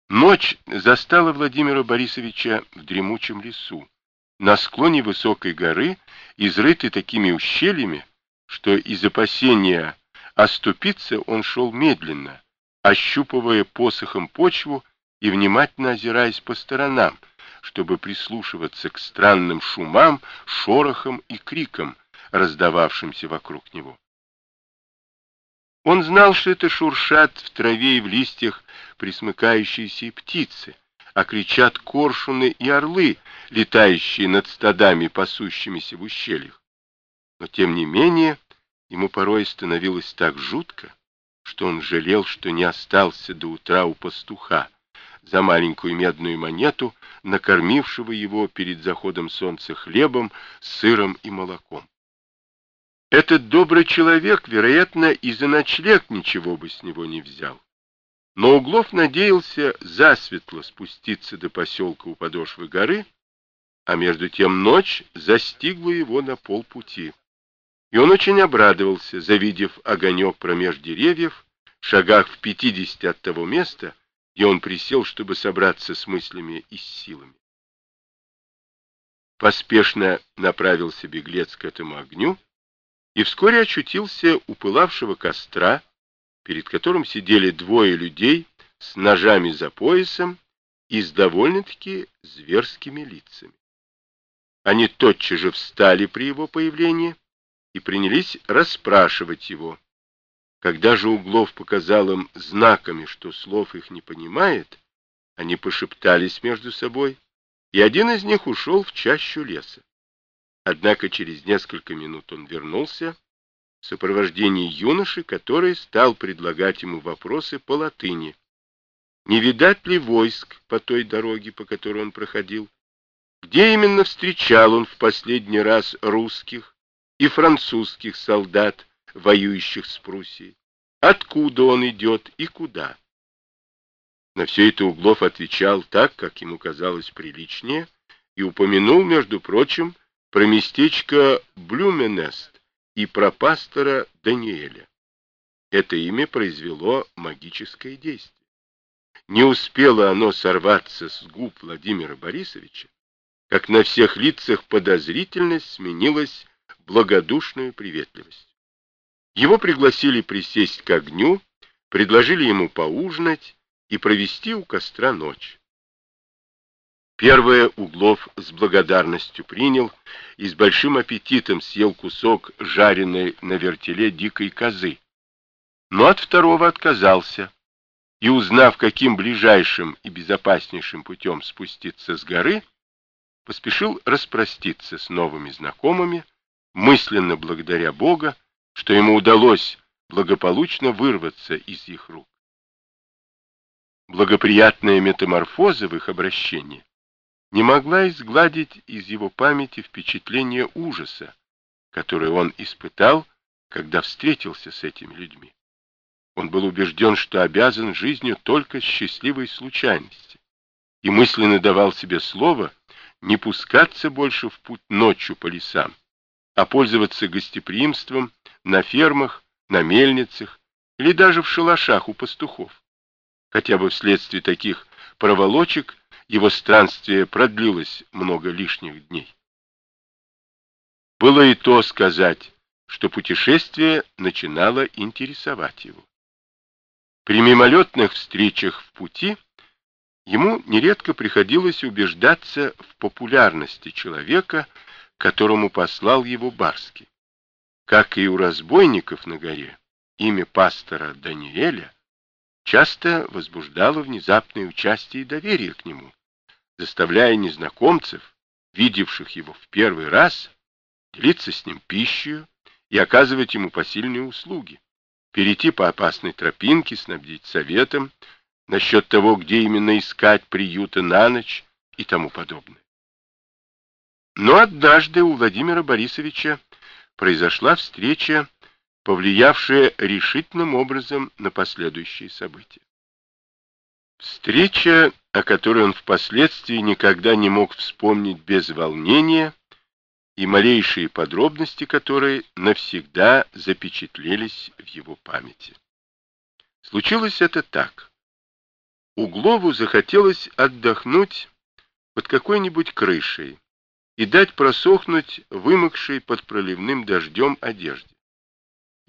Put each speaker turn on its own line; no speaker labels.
Ночь застала Владимира Борисовича в дремучем лесу, на склоне высокой горы, изрытой такими ущельями, что из опасения оступиться он шел медленно, ощупывая посохом почву и внимательно озираясь по сторонам, чтобы прислушиваться к странным шумам, шорохам и крикам, раздававшимся вокруг него. Он знал, что это шуршат в траве и в листьях пресмыкающиеся птицы, а кричат коршуны и орлы, летающие над стадами, пасущимися в ущельях. Но, тем не менее, ему порой становилось так жутко, что он жалел, что не остался до утра у пастуха, за маленькую медную монету, накормившего его перед заходом солнца хлебом, сыром и молоком. Этот добрый человек, вероятно, и за ночлег ничего бы с него не взял. Но Углов надеялся засветло спуститься до поселка у подошвы горы, а между тем ночь застигла его на полпути. И он очень обрадовался, завидев огонек промеж деревьев, шагах в 50 от того места, где он присел, чтобы собраться с мыслями и с силами. Поспешно направился беглец к этому огню и вскоре очутился у пылавшего костра, перед которым сидели двое людей с ножами за поясом и с довольно-таки зверскими лицами. Они тотчас же встали при его появлении и принялись расспрашивать его. Когда же Углов показал им знаками, что слов их не понимает, они пошептались между собой, и один из них ушел в чащу леса. Однако через несколько минут он вернулся в сопровождении юноши, который стал предлагать ему вопросы по латыни. Не видать ли войск по той дороге, по которой он проходил? Где именно встречал он в последний раз русских и французских солдат, воюющих с Пруссией? Откуда он идет и куда? На все это Углов отвечал так, как ему казалось приличнее, и упомянул, между прочим, про местечко Блюменест и про пастора Даниэля. Это имя произвело магическое действие. Не успело оно сорваться с губ Владимира Борисовича, как на всех лицах подозрительность сменилась благодушную приветливость. Его пригласили присесть к огню, предложили ему поужинать и провести у костра ночь. Первое Углов с благодарностью принял и с большим аппетитом съел кусок жареной на вертеле дикой козы, но от второго отказался и, узнав, каким ближайшим и безопаснейшим путем спуститься с горы, поспешил распроститься с новыми знакомыми, мысленно благодаря Бога, что ему удалось благополучно вырваться из их рук. Благоприятная метаморфоза в их обращении не могла изгладить из его памяти впечатление ужаса, которое он испытал, когда встретился с этими людьми. Он был убежден, что обязан жизнью только счастливой случайности, и мысленно давал себе слово не пускаться больше в путь ночью по лесам, а пользоваться гостеприимством на фермах, на мельницах или даже в шалашах у пастухов. Хотя бы вследствие таких проволочек его странствие продлилось много лишних дней. Было и то сказать, что путешествие начинало интересовать его. При мимолетных встречах в пути ему нередко приходилось убеждаться в популярности человека, которому послал его Барский. Как и у разбойников на горе, имя пастора Даниэля часто возбуждало внезапное участие и доверие к нему, заставляя незнакомцев, видевших его в первый раз, делиться с ним пищей и оказывать ему посильные услуги, перейти по опасной тропинке, снабдить советом насчет того, где именно искать приюта на ночь и тому подобное. Но однажды у Владимира Борисовича произошла встреча, повлиявшая решительным образом на последующие события. Встреча, о которой он впоследствии никогда не мог вспомнить без волнения, и малейшие подробности которой навсегда запечатлелись в его памяти. Случилось это так. Углову захотелось отдохнуть под какой-нибудь крышей и дать просохнуть вымокшей под проливным дождем одежде.